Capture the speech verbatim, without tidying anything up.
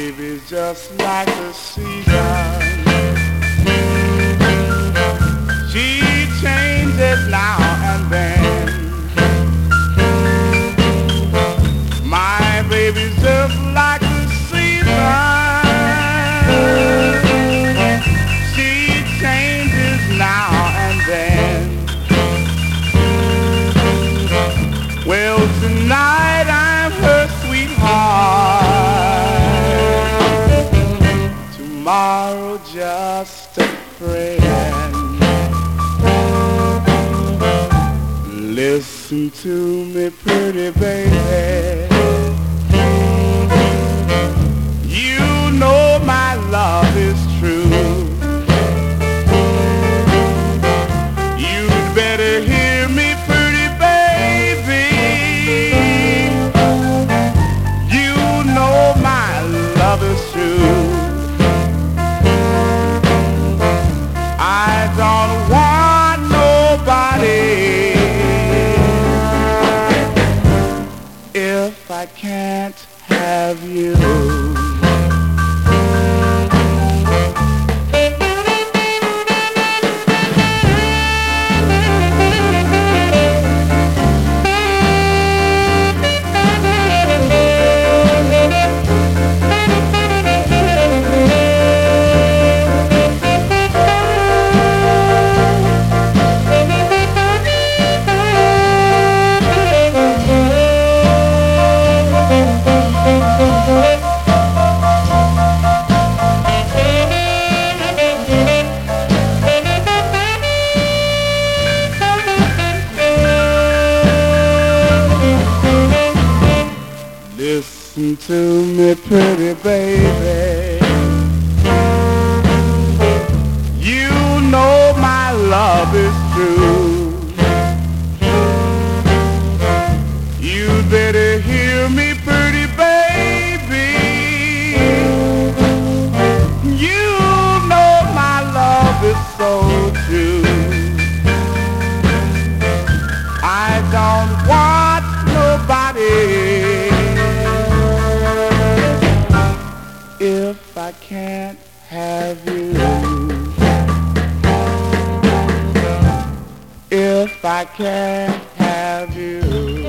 baby's just like the season. She changes now and then. My baby's just like the season. She changes now and then. Well, tonight I'm her sweetheart. Tomorrow just a friend. Listen to me, pretty baby. You know my love is true. You'd better hear me, pretty baby. You know my love is true. I don't want nobody if I can't have you. Listen to me, pretty baby. You know my love is true. You'd better hear me, pretty baby. You know my love is so true. I don't want nobody if I can't have you. If I can't have you.